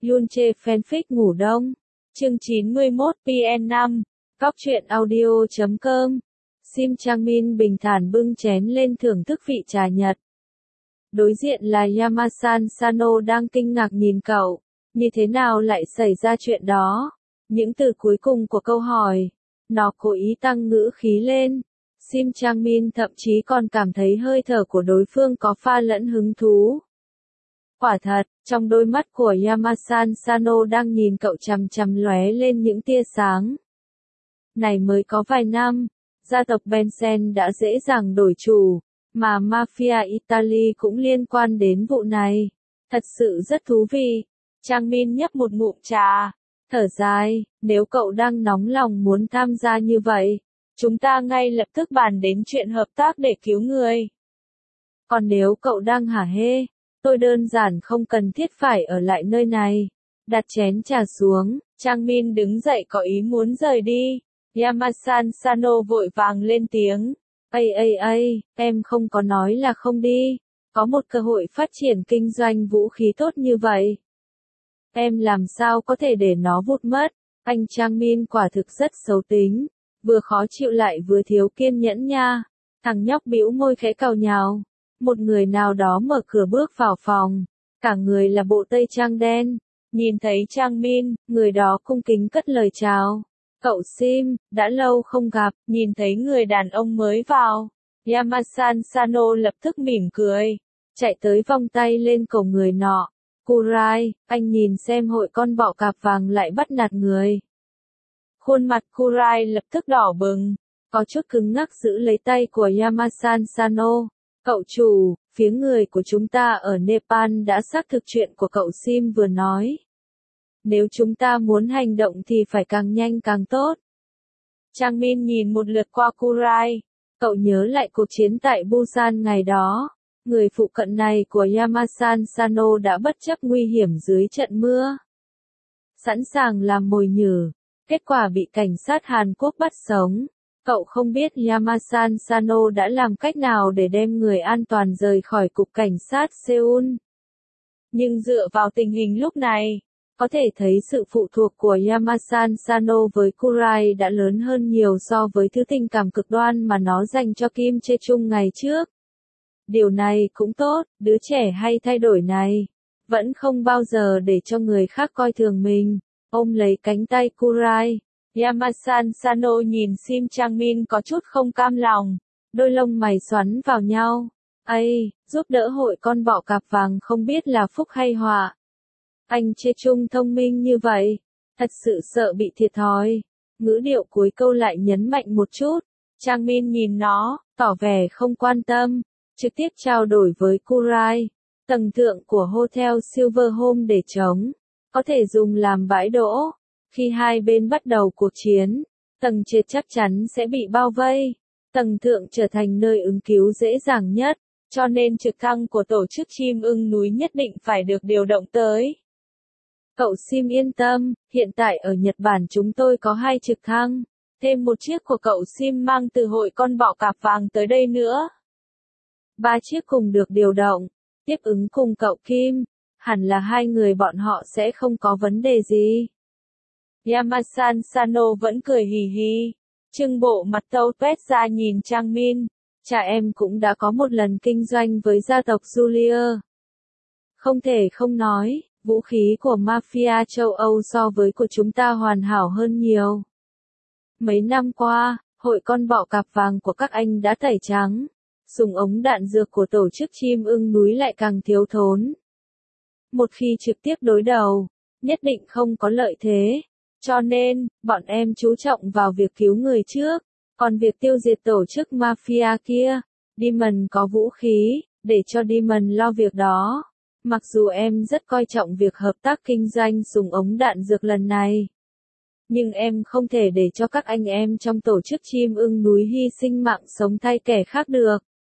Yunche fanfic ngủ đông. Chương 91 PN5. Cóc truyện audio.com. Sim Chang Min bình thản bưng chén lên thưởng thức vị trà Nhật. Đối diện là Yamasan Sano đang kinh ngạc nhìn cậu. Như thế nào lại xảy ra chuyện đó? Những từ cuối cùng của câu hỏi. Nó cố ý tăng ngữ khí lên. Sim Chang Min thậm chí còn cảm thấy hơi thở của đối phương có pha lẫn hứng thú. Quả thật, trong đôi mắt của Yamasan Sano đang nhìn cậu chằm chằm lóe lên những tia sáng. Này mới có vài năm, gia tộc Bensen đã dễ dàng đổi chủ, mà Mafia Italy cũng liên quan đến vụ này. Thật sự rất thú vị. Chang Min nhấp một ngụm trà, thở dài, nếu cậu đang nóng lòng muốn tham gia như vậy, chúng ta ngay lập tức bàn đến chuyện hợp tác để cứu người. Còn nếu cậu đang hả hê, tôi đơn giản không cần thiết phải ở lại nơi này. Đặt chén trà xuống, Chang Min đứng dậy có ý muốn rời đi. Yamasan Sano vội vàng lên tiếng. Em không có nói là không đi. Có một cơ hội phát triển kinh doanh vũ khí tốt như vậy. Em làm sao có thể để nó vụt mất? Anh Chang Min quả thực rất xấu tính. Vừa khó chịu lại vừa thiếu kiên nhẫn nha. Thằng nhóc bĩu môi khẽ càu nhàu. Một người nào đó mở cửa bước vào phòng. Cả người là bộ tây trang đen. Nhìn thấy Chang Min, người đó cung kính cất lời chào. Cậu Sim, đã lâu không gặp. Nhìn thấy người đàn ông mới vào, Yamasan Sano lập tức mỉm cười. Chạy tới vòng tay lên cổ người nọ. Kurai, anh nhìn xem hội con bọ cạp vàng lại bắt nạt người. Khuôn mặt Kurai lập tức đỏ bừng. Có chút cứng ngắc giữ lấy tay của Yamasan Sano. Cậu chủ, phía người của chúng ta ở Nepal đã xác thực chuyện của cậu Sim vừa nói. Nếu chúng ta muốn hành động thì phải càng nhanh càng tốt. Chang Min nhìn một lượt qua Kurai. Cậu nhớ lại cuộc chiến tại Busan ngày đó. Người phụ cận này của Yamasan Sano đã bất chấp nguy hiểm dưới trận mưa. Sẵn sàng làm mồi nhử. Kết quả bị cảnh sát Hàn Quốc bắt sống. Cậu không biết Yamasan Sano đã làm cách nào để đem người an toàn rời khỏi cục cảnh sát Seoul. Nhưng dựa vào tình hình lúc này, có thể thấy sự phụ thuộc của Yamasan Sano với Kurai đã lớn hơn nhiều so với thứ tình cảm cực đoan mà nó dành cho Kim Chae Chung ngày trước. Điều này cũng tốt, đứa trẻ hay thay đổi này. Vẫn không bao giờ để cho người khác coi thường mình. Ôm lấy cánh tay Kurai. Yamasan Sano nhìn Sim Chang Min có chút không cam lòng. Đôi lông mày xoắn vào nhau. Giúp đỡ hội con bọ cạp vàng không biết là phúc hay họa. Anh Chae Chung thông minh như vậy. Thật sự sợ bị thiệt thòi. Ngữ điệu cuối câu lại nhấn mạnh một chút. Chang Min nhìn nó, tỏ vẻ không quan tâm. Trực tiếp trao đổi với Kurai. Tầng thượng của Hotel Silver Home để trống. Có thể dùng làm bãi đỗ. Khi hai bên bắt đầu cuộc chiến, tầng trệt chắc chắn sẽ bị bao vây. Tầng thượng trở thành nơi ứng cứu dễ dàng nhất, cho nên trực thăng của tổ chức chim ưng núi nhất định phải được điều động tới. Cậu Sim yên tâm, hiện tại ở Nhật Bản chúng tôi có 2 trực thăng, thêm một chiếc của cậu Sim mang từ hội con bọ cạp vàng tới đây nữa. 3 chiếc cùng được điều động, tiếp ứng cùng cậu Kim, hẳn là 2 người bọn họ sẽ không có vấn đề gì. Yamasan Sano vẫn cười hì hì, trưng bộ mặt tâu tuét ra nhìn Chang Min. Cha em cũng đã có một lần kinh doanh với gia tộc Julia. Không thể không nói, vũ khí của Mafia châu Âu so với của chúng ta hoàn hảo hơn nhiều. Mấy năm qua, hội con bọ cạp vàng của các anh đã tẩy trắng. Súng ống đạn dược của tổ chức chim ưng núi lại càng thiếu thốn. Một khi trực tiếp đối đầu, nhất định không có lợi thế. Cho nên, bọn em chú trọng vào việc cứu người trước, còn việc tiêu diệt tổ chức Mafia kia, Demon có vũ khí, để cho Demon lo việc đó. Mặc dù em rất coi trọng việc hợp tác kinh doanh súng ống đạn dược lần này, nhưng em không thể để cho các anh em trong tổ chức chim ưng núi hy sinh mạng sống thay kẻ khác được.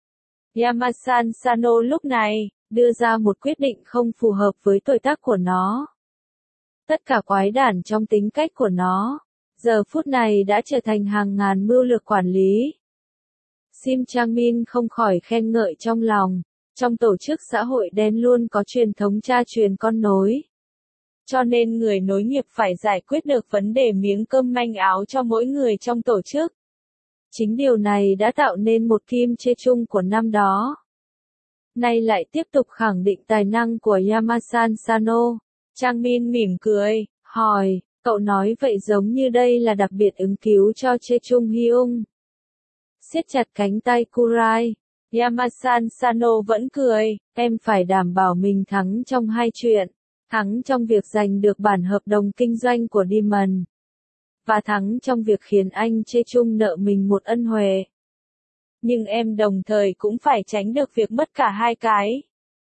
Yamasan Sano lúc này, đưa ra một quyết định không phù hợp với tuổi tác của nó. Tất cả quái đản trong tính cách của nó, giờ phút này đã trở thành hàng ngàn mưu lược quản lý. Sim Chang Min không khỏi khen ngợi trong lòng, trong tổ chức xã hội đen luôn có truyền thống cha truyền con nối. Cho nên người nối nghiệp phải giải quyết được vấn đề miếng cơm manh áo cho mỗi người trong tổ chức. Chính điều này đã tạo nên một Kim Chae-chung của năm đó. Nay lại tiếp tục khẳng định tài năng của Yamasan Sano. Chang Min mỉm cười, hỏi, cậu nói vậy giống như đây là đặc biệt ứng cứu cho Chae-chung Hyung. Siết chặt cánh tay Kurai, Yamasan Sano vẫn cười, em phải đảm bảo mình thắng trong hai chuyện. Thắng trong việc giành được bản hợp đồng kinh doanh của Demon. Và thắng trong việc khiến anh Chae-chung nợ mình một ân huệ. Nhưng em đồng thời cũng phải tránh được việc mất cả hai cái.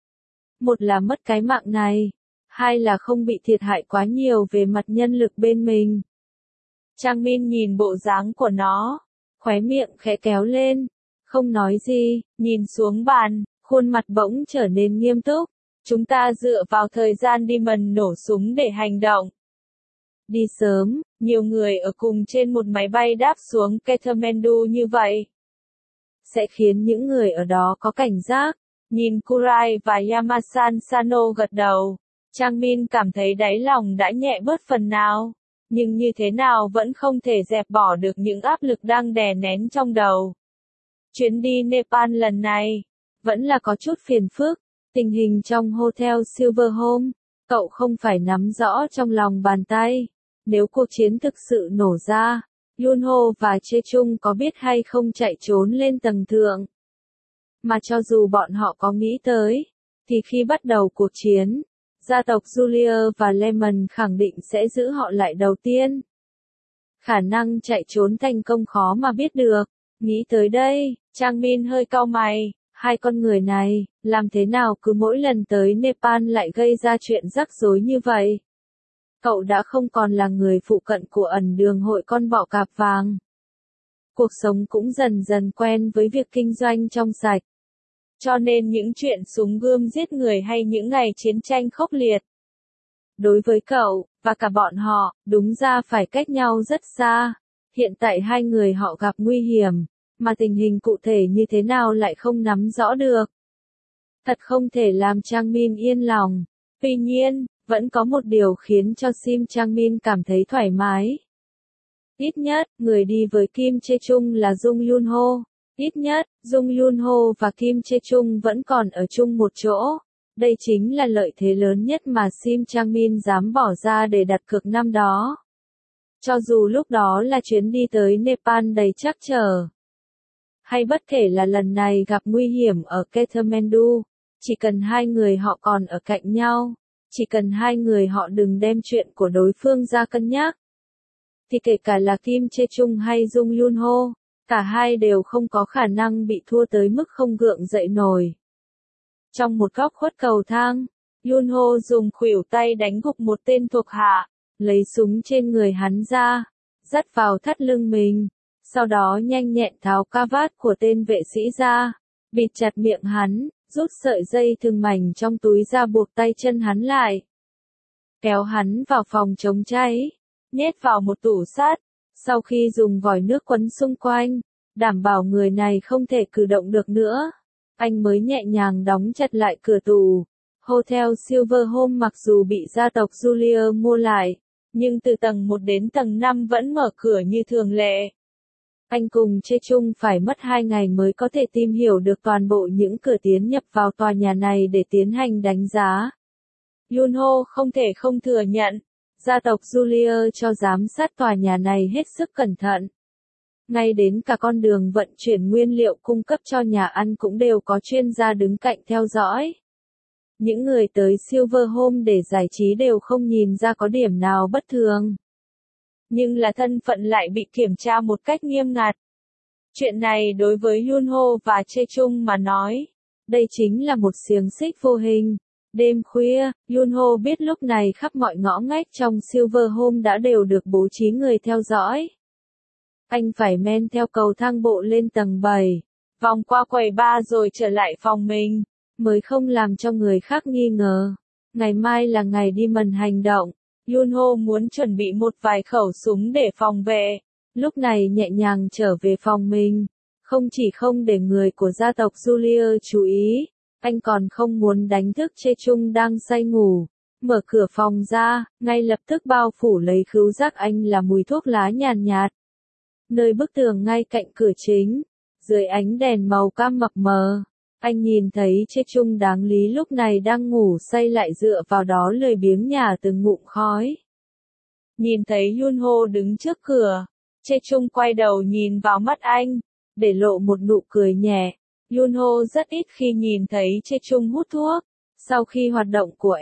Một là mất cái mạng này, hai là không bị thiệt hại quá nhiều về mặt nhân lực bên mình. Chang Min nhìn bộ dáng của nó, khóe miệng khẽ kéo lên, không nói gì, nhìn xuống bàn, khuôn mặt bỗng trở nên nghiêm túc. Chúng ta dựa vào thời gian Demon nổ súng để hành động. Đi sớm, nhiều người ở cùng trên một máy bay đáp xuống Kathmandu như vậy. Sẽ khiến những người ở đó có cảnh giác. Nhìn Kurai và Yamasan Sano gật đầu. Chang Min cảm thấy đáy lòng đã nhẹ bớt phần nào. Nhưng như thế nào vẫn không thể dẹp bỏ được những áp lực đang đè nén trong đầu. Chuyến đi Nepal lần này, vẫn là có chút phiền phức. Tình hình trong Hotel Silverhome, cậu không phải nắm rõ trong lòng bàn tay. Nếu cuộc chiến thực sự nổ ra, Yunho và Chae-chung có biết hay không chạy trốn lên tầng thượng. Mà cho dù bọn họ có nghĩ tới, thì khi bắt đầu cuộc chiến, gia tộc Julia và Lemon khẳng định sẽ giữ họ lại đầu tiên. Khả năng chạy trốn thành công khó mà biết được. Nghĩ tới đây, Chang Min hơi cau mày. Hai con người này, làm thế nào cứ mỗi lần tới Nepal lại gây ra chuyện rắc rối như vậy? Cậu đã không còn là người phụ cận của ẩn đường hội con bọ cạp vàng. Cuộc sống cũng dần dần quen với việc kinh doanh trong sạch. Cho nên những chuyện súng gươm giết người hay những ngày chiến tranh khốc liệt. Đối với cậu, và cả bọn họ, đúng ra phải cách nhau rất xa. Hiện tại hai người họ gặp nguy hiểm. Mà tình hình cụ thể như thế nào lại không nắm rõ được. Thật không thể làm Chang Min yên lòng. Tuy nhiên, vẫn có một điều khiến cho Sim Chang Min cảm thấy thoải mái. Ít nhất, người đi với Kim Chae-chung là Jung Yunho. Ít nhất, Jung Yunho và Kim Chae-chung vẫn còn ở chung một chỗ. Đây chính là lợi thế lớn nhất mà Sim Chang Min dám bỏ ra để đặt cược năm đó. Cho dù lúc đó là chuyến đi tới Nepal đầy trắc trở. Hay bất kể là lần này gặp nguy hiểm ở Kathmandu, chỉ cần hai người họ còn ở cạnh nhau, chỉ cần hai người họ đừng đem chuyện của đối phương ra cân nhắc, thì kể cả là Kim Chae-chung hay Jung Yunho, cả hai đều không có khả năng bị thua tới mức không gượng dậy nổi. Trong một góc khuất cầu thang, Yunho dùng khuỷu tay đánh gục một tên thuộc hạ, lấy súng trên người hắn ra, dắt vào thắt lưng mình. Sau đó nhanh nhẹn tháo ca vát của tên vệ sĩ ra, bịt chặt miệng hắn, rút sợi dây thừng mảnh trong túi ra buộc tay chân hắn lại. Kéo hắn vào phòng chống cháy, nhét vào một tủ sắt, sau khi dùng vòi nước quấn xung quanh, đảm bảo người này không thể cử động được nữa. Anh mới nhẹ nhàng đóng chặt lại cửa tủ. Hotel Silverhome mặc dù bị gia tộc Julia mua lại, nhưng từ tầng 1 đến tầng 5 vẫn mở cửa như thường lệ. Anh cùng Chae-chung phải mất 2 ngày mới có thể tìm hiểu được toàn bộ những cửa tiến nhập vào tòa nhà này để tiến hành đánh giá. Yunho không thể không thừa nhận, gia tộc Julia cho giám sát tòa nhà này hết sức cẩn thận. Ngay đến cả con đường vận chuyển nguyên liệu cung cấp cho nhà ăn cũng đều có chuyên gia đứng cạnh theo dõi. Những người tới Silverhome để giải trí đều không nhìn ra có điểm nào bất thường. Nhưng là thân phận lại bị kiểm tra một cách nghiêm ngặt. Chuyện này đối với Yunho và Chae-chung mà nói, đây chính là một xiềng xích vô hình. Đêm khuya, Yunho biết lúc này khắp mọi ngõ ngách trong Silverhome đã đều được bố trí người theo dõi. Anh phải men theo cầu thang bộ lên tầng 7, vòng qua quầy bar rồi trở lại phòng mình, mới không làm cho người khác nghi ngờ. Ngày mai là ngày Demon hành động. Yunho muốn chuẩn bị một vài khẩu súng để phòng vệ. Lúc này nhẹ nhàng trở về phòng mình. Không chỉ không để người của gia tộc Julia chú ý, anh còn không muốn đánh thức Chae-chung đang say ngủ. Mở cửa phòng ra, ngay lập tức bao phủ lấy khứu giác anh là mùi thuốc lá nhàn nhạt. Nơi bức tường ngay cạnh cửa chính, dưới ánh đèn màu cam mập mờ, anh nhìn thấy Chê Chung đáng lý lúc này đang ngủ say lại dựa vào đó lười biếng nhả từng ngụm khói. Nhìn thấy Yunho đứng trước cửa, Chê Chung quay đầu nhìn vào mắt anh, để lộ một nụ cười nhẹ. Yunho rất ít khi nhìn thấy Chê Chung hút thuốc. Sau khi hoạt động của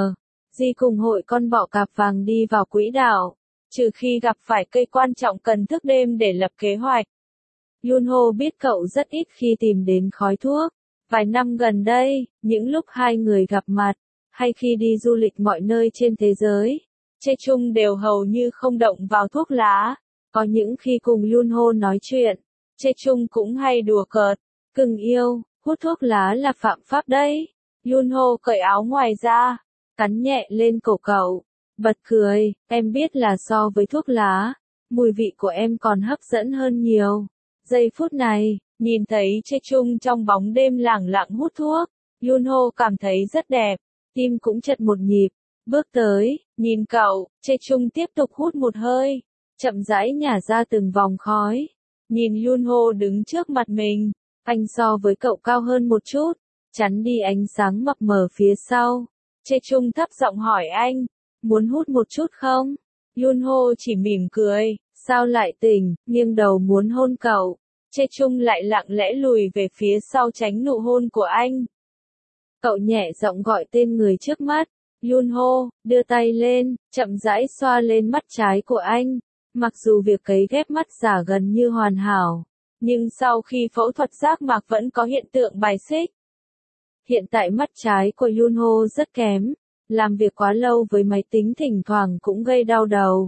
Di cùng hội con bọ cạp vàng đi vào quỹ đạo, trừ khi gặp phải cây quan trọng cần thức đêm để lập kế hoạch. Yunho biết cậu rất ít khi tìm đến khói thuốc. Vài năm gần đây, những lúc hai người gặp mặt, hay khi đi du lịch mọi nơi trên thế giới, Chê Chung đều hầu như không động vào thuốc lá. Có những khi cùng Yunho nói chuyện, Chê Chung cũng hay đùa cợt. Cưng yêu, hút thuốc lá là phạm pháp đấy. Yunho cởi áo ngoài ra, cắn nhẹ lên cổ cậu, bật cười, em biết là so với thuốc lá, mùi vị của em còn hấp dẫn hơn nhiều. Giây phút này, nhìn thấy Chê Chung trong bóng đêm lẳng lặng hút thuốc, Yunho cảm thấy rất đẹp, tim cũng chật một nhịp, bước tới, nhìn cậu, Chê Chung tiếp tục hút một hơi, chậm rãi nhả ra từng vòng khói, nhìn Yunho đứng trước mặt mình, anh so với cậu cao hơn một chút, chắn đi ánh sáng mập mờ phía sau. Chê Chung thấp giọng hỏi anh, muốn hút một chút không? Yunho chỉ mỉm cười, sao lại tỉnh, nghiêng đầu muốn hôn cậu. Chê Chung lại lặng lẽ lùi về phía sau tránh nụ hôn của anh. Cậu nhẹ giọng gọi tên người trước mắt, Yunho, đưa tay lên, chậm rãi xoa lên mắt trái của anh. Mặc dù việc cấy ghép mắt giả gần như hoàn hảo, nhưng sau khi phẫu thuật giác mạc vẫn có hiện tượng bài xích. Hiện tại mắt trái của Yunho rất kém, làm việc quá lâu với máy tính thỉnh thoảng cũng gây đau đầu.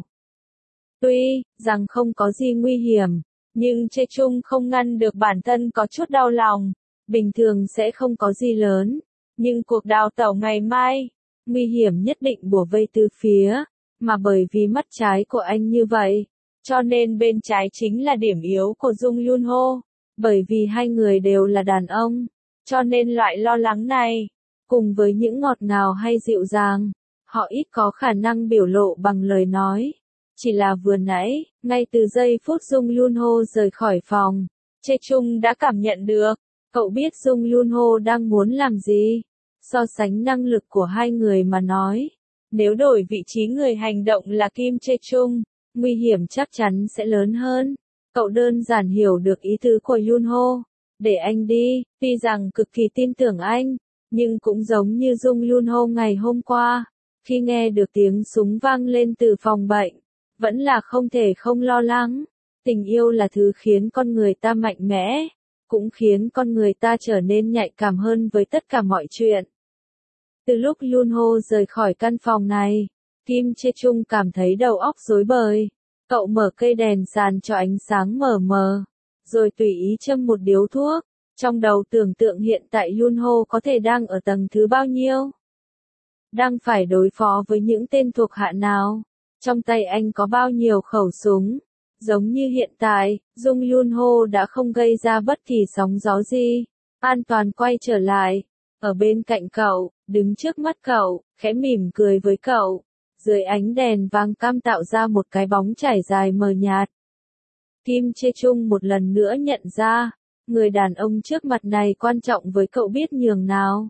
Tuy rằng không có gì nguy hiểm, nhưng Chê Chung không ngăn được bản thân có chút đau lòng. Bình thường sẽ không có gì lớn, nhưng cuộc đào tẩu ngày mai, nguy hiểm nhất định bủa vây từ phía, mà bởi vì mắt trái của anh như vậy, cho nên bên trái chính là điểm yếu của Jung Yunho. Bởi vì hai người đều là đàn ông, cho nên loại lo lắng này, cùng với những ngọt ngào hay dịu dàng, họ ít có khả năng biểu lộ bằng lời nói. Chỉ là vừa nãy, ngay từ giây phút Jung Yunho rời khỏi phòng, Chê Chung đã cảm nhận được, cậu biết Jung Yunho đang muốn làm gì. So sánh năng lực của hai người mà nói, nếu đổi vị trí người hành động là Kim Chê Chung, nguy hiểm chắc chắn sẽ lớn hơn. Cậu đơn giản hiểu được ý tứ của Yunho, để anh đi, tuy rằng cực kỳ tin tưởng anh, nhưng cũng giống như Jung Yunho ngày hôm qua, khi nghe được tiếng súng vang lên từ phòng bệnh, vẫn là không thể không lo lắng. Tình yêu là thứ khiến con người ta mạnh mẽ, cũng khiến con người ta trở nên nhạy cảm hơn với tất cả mọi chuyện. Từ lúc Yunho rời khỏi căn phòng này, Kim Chê Chung cảm thấy đầu óc rối bời. Cậu mở cây đèn sàn cho ánh sáng mờ mờ, rồi tùy ý châm một điếu thuốc, trong đầu tưởng tượng hiện tại Yunho có thể đang ở tầng thứ bao nhiêu. Đang phải đối phó với những tên thuộc hạ nào, trong tay anh có bao nhiêu khẩu súng. Giống như hiện tại, Jung Yunho đã không gây ra bất kỳ sóng gió gì, an toàn quay trở lại, ở bên cạnh cậu, đứng trước mắt cậu, khẽ mỉm cười với cậu. Dưới ánh đèn vàng cam tạo ra một cái bóng trải dài mờ nhạt. Kim Chê Chung một lần nữa nhận ra, người đàn ông trước mặt này quan trọng với cậu biết nhường nào.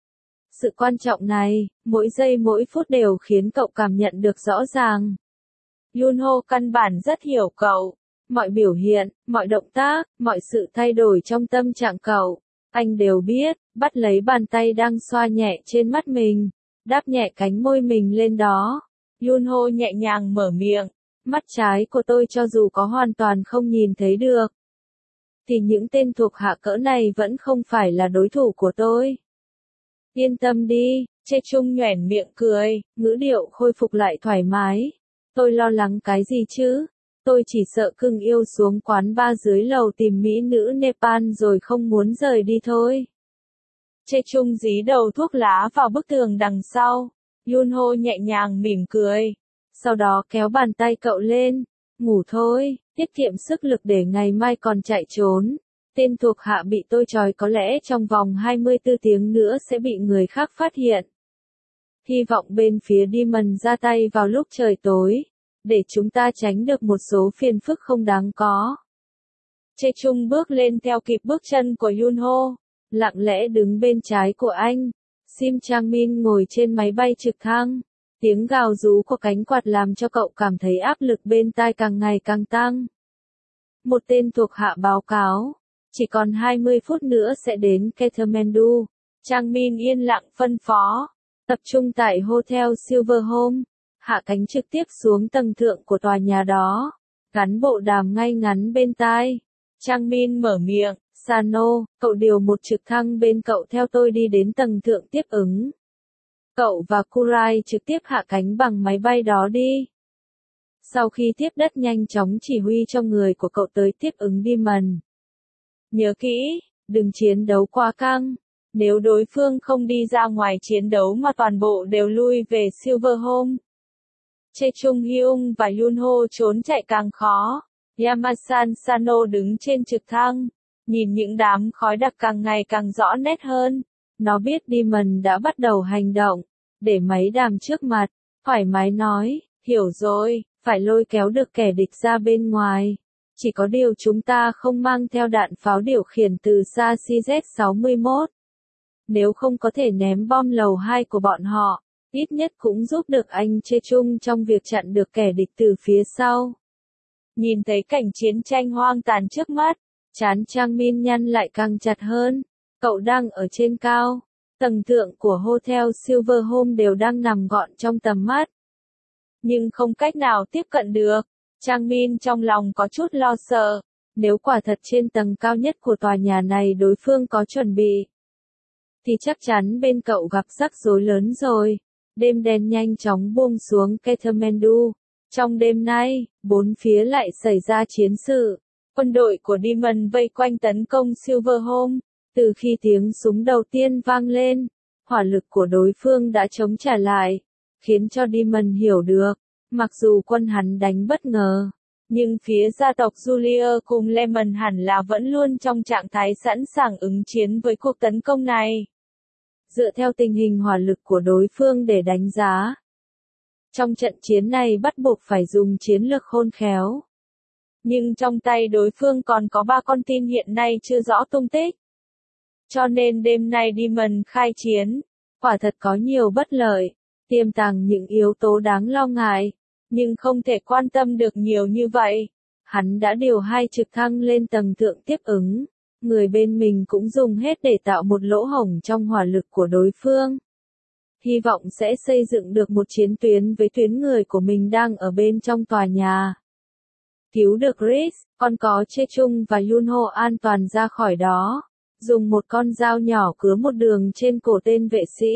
Sự quan trọng này, mỗi giây mỗi phút đều khiến cậu cảm nhận được rõ ràng. Yunho căn bản rất hiểu cậu, mọi biểu hiện, mọi động tác, mọi sự thay đổi trong tâm trạng cậu, anh đều biết. Bắt lấy bàn tay đang xoa nhẹ trên mắt mình, đáp nhẹ cánh môi mình lên đó. Yunho nhẹ nhàng mở miệng, mắt trái của tôi cho dù có hoàn toàn không nhìn thấy được, thì những tên thuộc hạ cỡ này vẫn không phải là đối thủ của tôi. Yên tâm đi, Chê Chung nhoẻn miệng cười, ngữ điệu khôi phục lại thoải mái. Tôi lo lắng cái gì chứ? Tôi chỉ sợ cưng yêu xuống quán bar dưới lầu tìm mỹ nữ Nepal rồi không muốn rời đi thôi. Chê Chung dí đầu thuốc lá vào bức tường đằng sau. Yunho nhẹ nhàng mỉm cười. Sau đó kéo bàn tay cậu lên. Ngủ thôi, tiết kiệm sức lực để ngày mai còn chạy trốn. Tên thuộc hạ bị tôi trói có lẽ trong vòng 24 tiếng nữa sẽ bị người khác phát hiện. Hy vọng bên phía Demon ra tay vào lúc trời tối, để chúng ta tránh được một số phiền phức không đáng có. Chae Chung bước lên theo kịp bước chân của Yunho, lặng lẽ đứng bên trái của anh. Sim Chang Min ngồi trên máy bay trực thăng. Tiếng gào rú của cánh quạt làm cho cậu cảm thấy áp lực bên tai càng ngày càng tăng. Một tên thuộc hạ báo cáo, chỉ còn 20 phút nữa sẽ đến Kathmandu. Chang Min yên lặng phân phó, tập trung tại Hotel Silver Home, hạ cánh trực tiếp xuống tầng thượng của tòa nhà đó, gắn bộ đàm ngay ngắn bên tai. Chang Min mở miệng, Sano, cậu điều một trực thăng bên cậu theo tôi đi đến tầng thượng tiếp ứng. Cậu và Kurai trực tiếp hạ cánh bằng máy bay đó đi. Sau khi tiếp đất nhanh chóng chỉ huy cho người của cậu tới tiếp ứng Demon. Nhớ kỹ, đừng chiến đấu quá căng. Nếu đối phương không đi ra ngoài chiến đấu mà toàn bộ đều lui về Silver Home. Chae Chung Hyung và Yunho trốn chạy càng khó. Yamasan Sano đứng trên trực thăng, nhìn những đám khói đặc càng ngày càng rõ nét hơn. Nó biết Demon đã bắt đầu hành động, để máy đàm trước mặt, thoải mái nói, hiểu rồi, phải lôi kéo được kẻ địch ra bên ngoài. Chỉ có điều chúng ta không mang theo đạn pháo điều khiển từ xa CZ-61. Nếu không có thể ném bom lầu 2 của bọn họ, ít nhất cũng giúp được anh Chae Chung trong việc chặn được kẻ địch từ phía sau. Nhìn thấy cảnh chiến tranh hoang tàn trước mắt, trán Chang Min nhăn lại càng chặt hơn. Cậu đang ở trên cao, tầng thượng của Hotel Silver Home đều đang nằm gọn trong tầm mắt. Nhưng không cách nào tiếp cận được. Chang Min trong lòng có chút lo sợ. Nếu quả thật trên tầng cao nhất của tòa nhà này đối phương có chuẩn bị, thì chắc chắn bên cậu gặp rắc rối lớn rồi. Đêm đen nhanh chóng buông xuống Kathmandu. Trong đêm nay, bốn phía lại xảy ra chiến sự. Quân đội của Demon vây quanh tấn công Silver Home. Từ khi tiếng súng đầu tiên vang lên, hỏa lực của đối phương đã chống trả lại, khiến cho Demon hiểu được, mặc dù quân hắn đánh bất ngờ, nhưng phía gia tộc Julia cùng Lemon hẳn là vẫn luôn trong trạng thái sẵn sàng ứng chiến với cuộc tấn công này. Dựa theo tình hình hỏa lực của đối phương để đánh giá, trong trận chiến này bắt buộc phải dùng chiến lược khôn khéo. Nhưng trong tay đối phương còn có 3 con tin hiện nay chưa rõ tung tích. Cho nên đêm nay Demon khai chiến, quả thật có nhiều bất lợi, tiềm tàng những yếu tố đáng lo ngại, nhưng không thể quan tâm được nhiều như vậy. Hắn đã điều 2 trực thăng lên tầng thượng tiếp ứng, người bên mình cũng dùng hết để tạo một lỗ hổng trong hỏa lực của đối phương. Hy vọng sẽ xây dựng được một chiến tuyến với tuyến người của mình đang ở bên trong tòa nhà. Cứu được Chris, còn có Chae Chung và Yunho an toàn ra khỏi đó. Dùng một con dao nhỏ cứa một đường trên cổ tên vệ sĩ.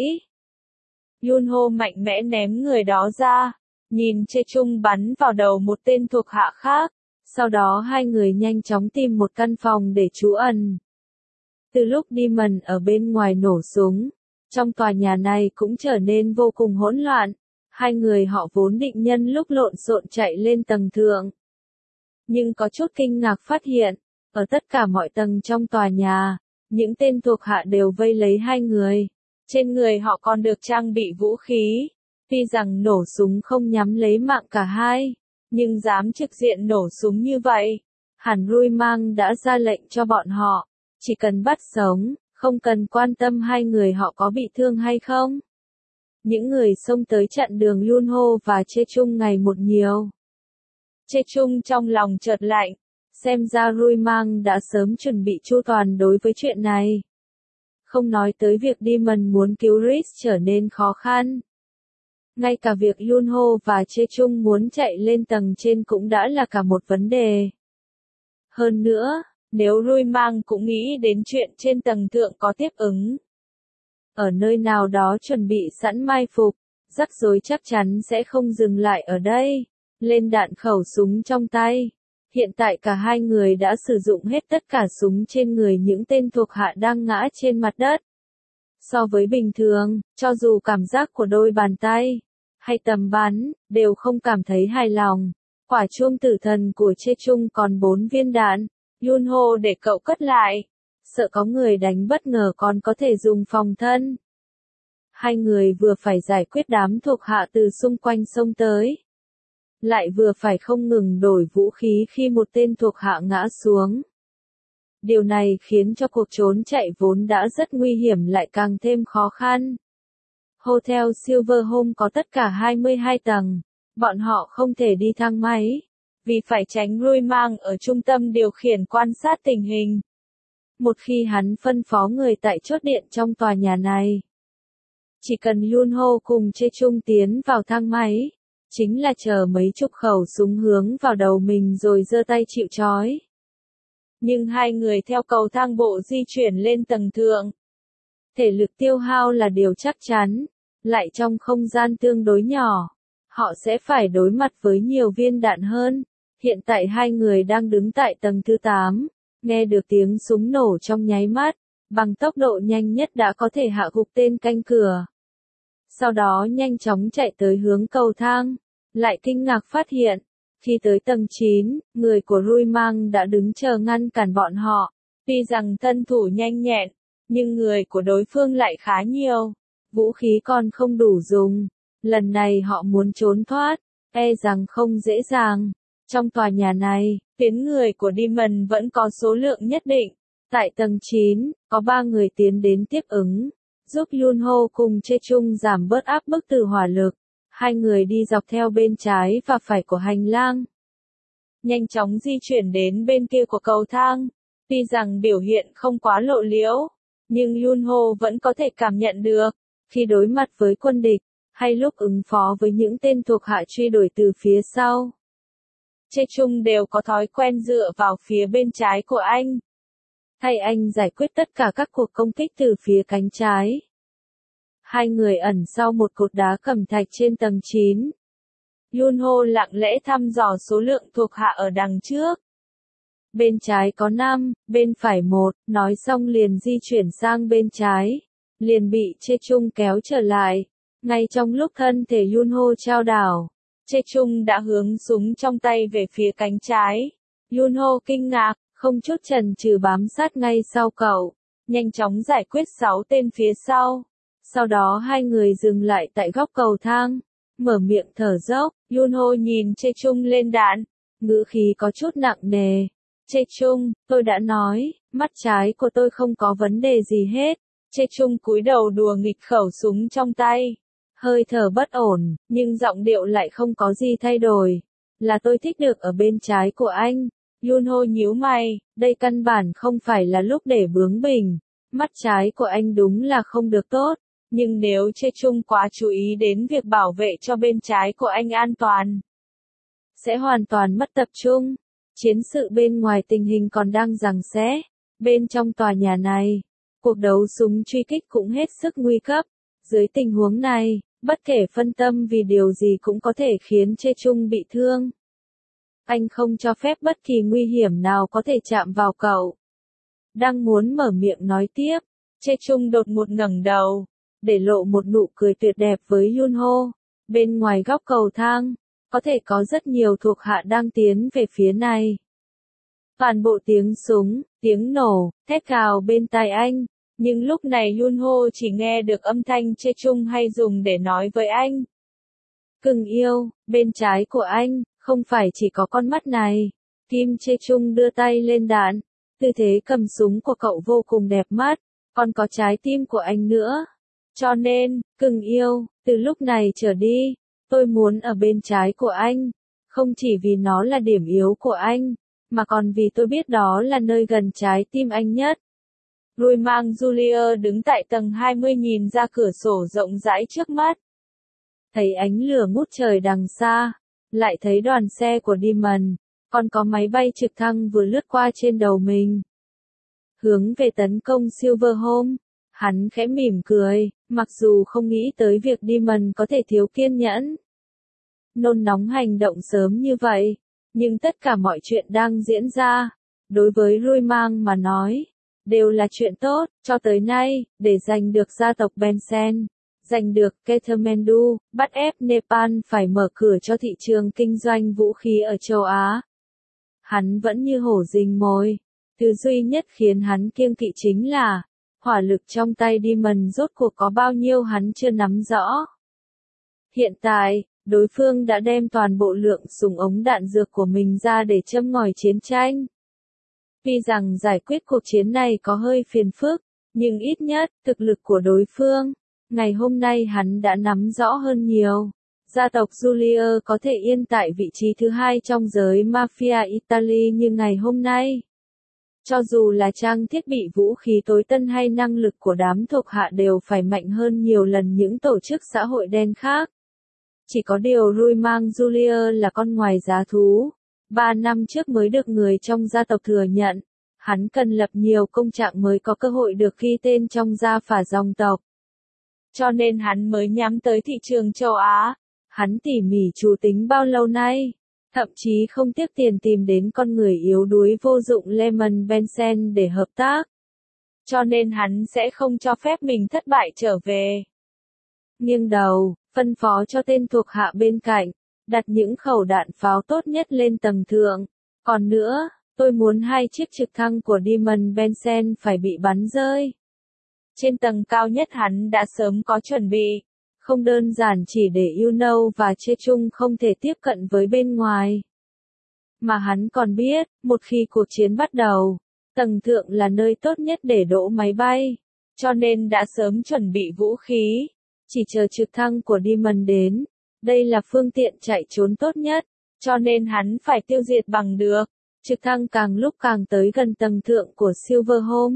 Yunho mạnh mẽ ném người đó ra, nhìn Chae Chung bắn vào đầu một tên thuộc hạ khác, sau đó hai người nhanh chóng tìm một căn phòng để trú ẩn. Từ lúc Demon ở bên ngoài nổ súng, trong tòa nhà này cũng trở nên vô cùng hỗn loạn, hai người họ vốn định nhân lúc lộn xộn chạy lên tầng thượng. Nhưng có chút kinh ngạc phát hiện, ở tất cả mọi tầng trong tòa nhà, những tên thuộc hạ đều vây lấy hai người. Trên người họ còn được trang bị vũ khí. Tuy rằng nổ súng không nhắm lấy mạng cả hai, nhưng dám trực diện nổ súng như vậy. Hẳn Rui Mang đã ra lệnh cho bọn họ, chỉ cần bắt sống, không cần quan tâm hai người họ có bị thương hay không. Những người xông tới chặn đường Yunho và Chae Chung ngày một nhiều. Chae Chung trong lòng chợt lạnh, xem ra Rui Mang đã sớm chuẩn bị chu toàn đối với chuyện này. Không nói tới việc Demon muốn cứu Rhys trở nên khó khăn. Ngay cả việc Yunho và Chae Chung muốn chạy lên tầng trên cũng đã là cả một vấn đề. Hơn nữa, nếu Rui Mang cũng nghĩ đến chuyện trên tầng thượng có tiếp ứng, ở nơi nào đó chuẩn bị sẵn mai phục, rắc rối chắc chắn sẽ không dừng lại ở đây. Lên đạn khẩu súng trong tay. Hiện tại cả hai người đã sử dụng hết tất cả súng trên người những tên thuộc hạ đang ngã trên mặt đất. So với bình thường, cho dù cảm giác của đôi bàn tay, hay tầm bắn, đều không cảm thấy hài lòng. Quả chuông tử thần của Chae Chung còn 4 viên đạn. Yunho để cậu cất lại. Sợ có người đánh bất ngờ còn có thể dùng phòng thân. Hai người vừa phải giải quyết đám thuộc hạ từ xung quanh sông tới, lại vừa phải không ngừng đổi vũ khí khi một tên thuộc hạ ngã xuống. Điều này khiến cho cuộc trốn chạy vốn đã rất nguy hiểm lại càng thêm khó khăn. Hotel Silverhome có tất cả 22 tầng, bọn họ không thể đi thang máy, vì phải tránh Rui Mang ở trung tâm điều khiển quan sát tình hình. Một khi hắn phân phó người tại chốt điện trong tòa nhà này, chỉ cần Yunho cùng Chê Chung tiến vào thang máy, chính là chờ mấy chục khẩu súng hướng vào đầu mình rồi giơ tay chịu trói. Nhưng hai người theo cầu thang bộ di chuyển lên tầng thượng. Thể lực tiêu hao là điều chắc chắn, lại trong không gian tương đối nhỏ, họ sẽ phải đối mặt với nhiều viên đạn hơn. Hiện tại hai người đang đứng tại tầng thứ 8, nghe được tiếng súng nổ trong nháy mắt, bằng tốc độ nhanh nhất đã có thể hạ gục tên canh cửa. Sau đó nhanh chóng chạy tới hướng cầu thang, lại kinh ngạc phát hiện, khi tới tầng 9, người của Rui Mang đã đứng chờ ngăn cản bọn họ. Tuy rằng thân thủ nhanh nhẹn, nhưng người của đối phương lại khá nhiều, vũ khí còn không đủ dùng. Lần này họ muốn trốn thoát, e rằng không dễ dàng. Trong tòa nhà này, tuyến người của Demon vẫn có số lượng nhất định. Tại tầng 9, có 3 người tiến đến tiếp ứng, giúp Yunho cùng Chê Chung giảm bớt áp bức từ hỏa lực. Hai người đi dọc theo bên trái và phải của hành lang, nhanh chóng di chuyển đến bên kia của cầu thang. Tuy rằng biểu hiện không quá lộ liễu, nhưng Yunho vẫn có thể cảm nhận được, khi đối mặt với quân địch, hay lúc ứng phó với những tên thuộc hạ truy đuổi từ phía sau, Chê Chung đều có thói quen dựa vào phía bên trái của anh, thay anh giải quyết tất cả các cuộc công kích từ phía cánh trái. Hai người ẩn sau một cột đá cẩm thạch trên tầng 9. Yunho lặng lẽ thăm dò số lượng thuộc hạ ở đằng trước. Bên trái có 5, bên phải 1, nói xong liền di chuyển sang bên trái, liền bị Chê Chung kéo trở lại. Ngay trong lúc thân thể Yunho trao đảo, Chê Chung đã hướng súng trong tay về phía cánh trái. Yunho kinh ngạc, không chút chần chừ bám sát ngay sau cậu, nhanh chóng giải quyết 6 tên phía sau. Sau đó hai người dừng lại tại góc cầu thang, mở miệng thở dốc. Yunho nhìn Chê Chung lên đạn, ngữ khí có chút nặng nề. Chê Chung, tôi đã nói, mắt trái của tôi không có vấn đề gì hết. Chê Chung cúi đầu đùa nghịch khẩu súng trong tay, hơi thở bất ổn, nhưng giọng điệu lại không có gì thay đổi. Là tôi thích được ở bên trái của anh. Yunho nhíu mày, đây căn bản không phải là lúc để bướng bỉnh. Mắt trái của anh đúng là không được tốt. Nhưng nếu Chê Chung quá chú ý đến việc bảo vệ cho bên trái của anh an toàn, sẽ hoàn toàn mất tập trung. Chiến sự bên ngoài tình hình còn đang giằng xé. Bên trong tòa nhà này, cuộc đấu súng truy kích cũng hết sức nguy cấp. Dưới tình huống này, bất kể phân tâm vì điều gì cũng có thể khiến Chê Chung bị thương. Anh không cho phép bất kỳ nguy hiểm nào có thể chạm vào cậu. Đang muốn mở miệng nói tiếp, Chê Chung đột ngột ngẩng đầu, để lộ một nụ cười tuyệt đẹp với Yunho. Bên ngoài góc cầu thang, có thể có rất nhiều thuộc hạ đang tiến về phía này. Toàn bộ tiếng súng, tiếng nổ, thét gào bên tai anh. Nhưng lúc này Yunho chỉ nghe được âm thanh Chê Chung hay dùng để nói với anh. Cưng yêu, bên trái của anh, không phải chỉ có con mắt này. Kim Chê Chung đưa tay lên đạn. Tư thế cầm súng của cậu vô cùng đẹp mắt. Còn có trái tim của anh nữa. Cho nên, cưng yêu, từ lúc này trở đi, tôi muốn ở bên trái của anh. Không chỉ vì nó là điểm yếu của anh, mà còn vì tôi biết đó là nơi gần trái tim anh nhất. Rui Mang Julia đứng tại tầng 20 nhìn ra cửa sổ rộng rãi trước mắt. Thấy ánh lửa ngút trời đằng xa, lại thấy đoàn xe của Demon, còn có máy bay trực thăng vừa lướt qua trên đầu mình. Hướng về tấn công Silverhome, hắn khẽ mỉm cười, mặc dù không nghĩ tới việc Demon có thể thiếu kiên nhẫn, nôn nóng hành động sớm như vậy, nhưng tất cả mọi chuyện đang diễn ra, đối với Rui Mang mà nói, đều là chuyện tốt. Cho tới nay, để giành được gia tộc Bensen, giành được Kathmandu, bắt ép Nepal phải mở cửa cho thị trường kinh doanh vũ khí ở châu Á. Hắn vẫn như hổ rình mồi. Thứ duy nhất khiến hắn kiêng kỵ chính là, Hỏa lực trong tay Demon rốt cuộc có bao nhiêu hắn chưa nắm rõ. Hiện tại, đối phương đã đem toàn bộ lượng súng ống đạn dược của mình ra để châm ngòi chiến tranh. Tuy rằng giải quyết cuộc chiến này có hơi phiền phức, nhưng ít nhất, thực lực của đối phương, ngày hôm nay hắn đã nắm rõ hơn nhiều. Gia tộc Giulia có thể yên tại vị trí thứ hai trong giới mafia Italy như ngày hôm nay. Cho dù là trang thiết bị vũ khí tối tân hay năng lực của đám thuộc hạ đều phải mạnh hơn nhiều lần những tổ chức xã hội đen khác. Chỉ có điều Rui mang Giulia là con ngoài giá thú. 3 năm trước mới được người trong gia tộc thừa nhận. Hắn cần lập nhiều công trạng mới có cơ hội được ghi tên trong gia phả dòng tộc. Cho nên hắn mới nhắm tới thị trường châu Á. Hắn tỉ mỉ chủ tính bao lâu nay, thậm chí không tiếc tiền tìm đến con người yếu đuối vô dụng Lemon Benson để hợp tác. Cho nên hắn sẽ không cho phép mình thất bại trở về. Nghiêng đầu, phân phó cho tên thuộc hạ bên cạnh, đặt những khẩu đạn pháo tốt nhất lên tầng thượng. Còn nữa, tôi muốn 2 chiếc trực thăng của Demon Benson phải bị bắn rơi. Trên tầng cao nhất hắn đã sớm có chuẩn bị. Không đơn giản chỉ để Yuno và Chechung không thể tiếp cận với bên ngoài. Mà hắn còn biết, một khi cuộc chiến bắt đầu, tầng thượng là nơi tốt nhất để đỗ máy bay. Cho nên đã sớm chuẩn bị vũ khí. Chỉ chờ trực thăng của Demon đến. Đây là phương tiện chạy trốn tốt nhất. Cho nên hắn phải tiêu diệt bằng được. Trực thăng càng lúc càng tới gần tầng thượng của Silverhome.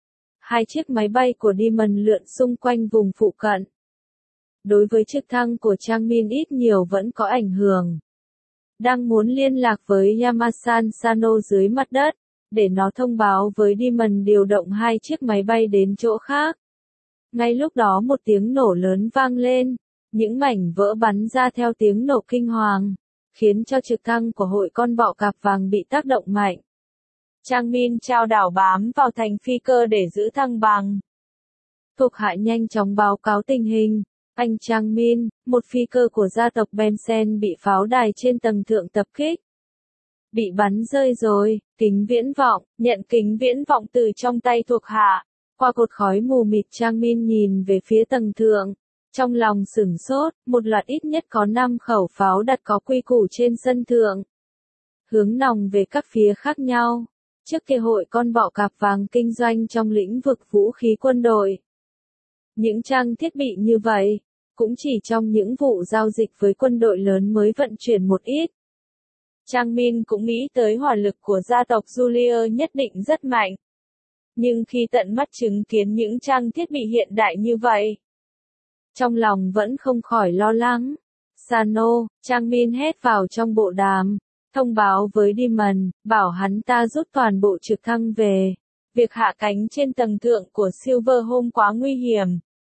2 chiếc máy bay của Demon lượn xung quanh vùng phụ cận. Đối với trực thăng của Trang Min ít nhiều vẫn có ảnh hưởng. Đang muốn liên lạc với Yamasan Sano dưới mặt đất, để nó thông báo với Demon điều động 2 chiếc máy bay đến chỗ khác. Ngay lúc đó một tiếng nổ lớn vang lên, những mảnh vỡ bắn ra theo tiếng nổ kinh hoàng, khiến cho trực thăng của hội con bọ cạp vàng bị tác động mạnh. Trang Min trao đảo bám vào thành phi cơ để giữ thăng bằng. Thuộc hạ nhanh chóng báo cáo tình hình. Anh Trang Min, một phi cơ của gia tộc Benson bị pháo đài trên tầng thượng tập kích. Bị bắn rơi rồi, kính viễn vọng, nhận kính viễn vọng từ trong tay thuộc hạ. Qua cột khói mù mịt Trang Min nhìn về phía tầng thượng. Trong lòng sửng sốt, một loạt ít nhất có 5 khẩu pháo đặt có quy củ trên sân thượng. Hướng nòng về các phía khác nhau. Trước kia hội con bọ cạp vàng kinh doanh trong lĩnh vực vũ khí quân đội. Những trang thiết bị như vậy, cũng chỉ trong những vụ giao dịch với quân đội lớn mới vận chuyển một ít. Trang Min cũng nghĩ tới hỏa lực của gia tộc Giulia nhất định rất mạnh. Nhưng khi tận mắt chứng kiến những trang thiết bị hiện đại như vậy, trong lòng vẫn không khỏi lo lắng. Sano, Trang Min hét vào trong bộ đàm, thông báo với Demon, bảo hắn ta rút toàn bộ trực thăng về. Việc hạ cánh trên tầng thượng của Silverhome quá nguy hiểm.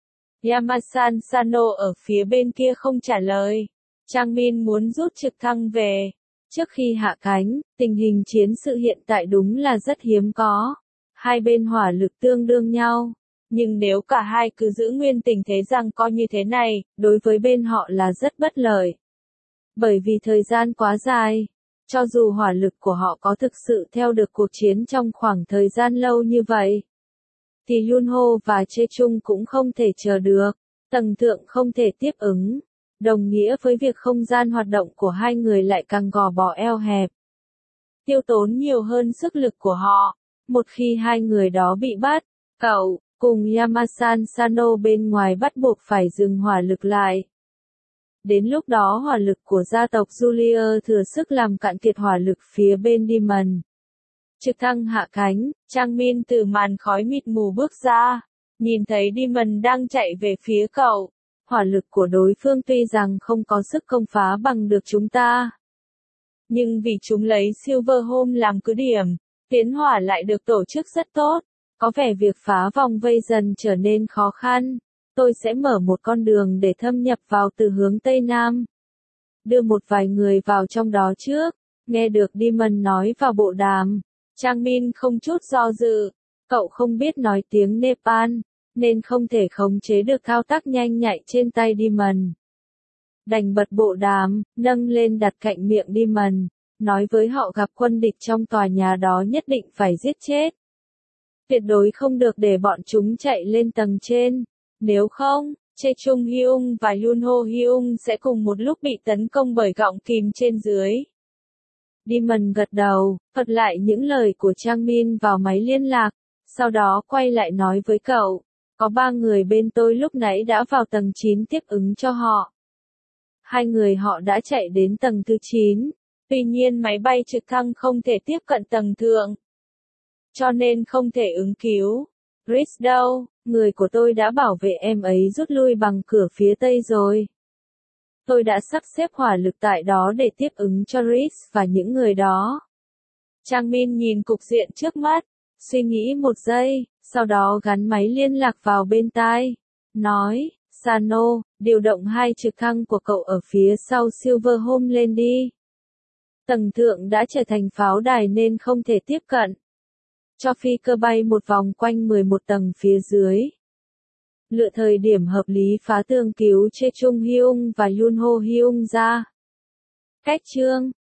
Yamasan Sano ở phía bên kia không trả lời. Trang Min muốn rút trực thăng về. Trước khi hạ cánh, tình hình chiến sự hiện tại đúng là rất hiếm có. Hai bên hỏa lực tương đương nhau. Nhưng nếu cả hai cứ giữ nguyên tình thế rằng coi như thế này, đối với bên họ là rất bất lợi. Bởi vì thời gian quá dài. Cho dù hỏa lực của họ có thực sự theo được cuộc chiến trong khoảng thời gian lâu như vậy, thì Yunho và Chechung cũng không thể chờ được. Tầng thượng không thể tiếp ứng. Đồng nghĩa với việc không gian hoạt động của hai người lại càng gò bó eo hẹp. Tiêu tốn nhiều hơn sức lực của họ. Một khi hai người đó bị bắt, cậu, cùng Yamasan Sano bên ngoài bắt buộc phải dừng hỏa lực lại. Đến lúc đó hỏa lực của gia tộc Giulia thừa sức làm cạn kiệt hỏa lực phía bên Demon. Trực thăng hạ cánh, Trang Min từ màn khói mịt mù bước ra, nhìn thấy Demon đang chạy về phía cậu. Hỏa lực của đối phương tuy rằng không có sức công phá bằng được chúng ta. Nhưng vì chúng lấy Silverhome làm cứ điểm, tiến hỏa lại được tổ chức rất tốt. Có vẻ việc phá vòng vây dần trở nên khó khăn. Tôi sẽ mở một con đường để thâm nhập vào từ hướng Tây Nam. Đưa một vài người vào trong đó trước. Nghe được Demon nói vào bộ đàm. Trang Min không chút do dự. Cậu không biết nói tiếng Nepal, nên không thể khống chế được thao tác nhanh nhạy trên tay Demon. Đành bật bộ đàm, nâng lên đặt cạnh miệng Demon. Nói với họ gặp quân địch trong tòa nhà đó nhất định phải giết chết. Tuyệt đối không được để bọn chúng chạy lên tầng trên. Nếu không, Chae Chung Hyung và Yoon Ho Hyung sẽ cùng một lúc bị tấn công bởi gọng kìm trên dưới. Demon gật đầu, thuật lại những lời của Chang Min vào máy liên lạc, sau đó quay lại nói với cậu, có 3 người bên tôi lúc nãy đã vào tầng 9 tiếp ứng cho họ. 2 người họ đã chạy đến tầng thứ 9, tuy nhiên máy bay trực thăng không thể tiếp cận tầng thượng, cho nên không thể ứng cứu. Chris đâu, người của tôi đã bảo vệ em ấy rút lui bằng cửa phía tây rồi. Tôi đã sắp xếp hỏa lực tại đó để tiếp ứng cho Chris và những người đó. Chang Min nhìn cục diện trước mắt, suy nghĩ một giây, sau đó gắn máy liên lạc vào bên tai. Nói, Sano, điều động 2 trực thăng của cậu ở phía sau Silverhome lên đi. Tầng thượng đã trở thành pháo đài nên không thể tiếp cận. Cho phi cơ bay một vòng quanh 11 tầng phía dưới. Lựa thời điểm hợp lý phá tường cứu Chae Chung Hyung và Yoon Ho Hyung ra. Cách chương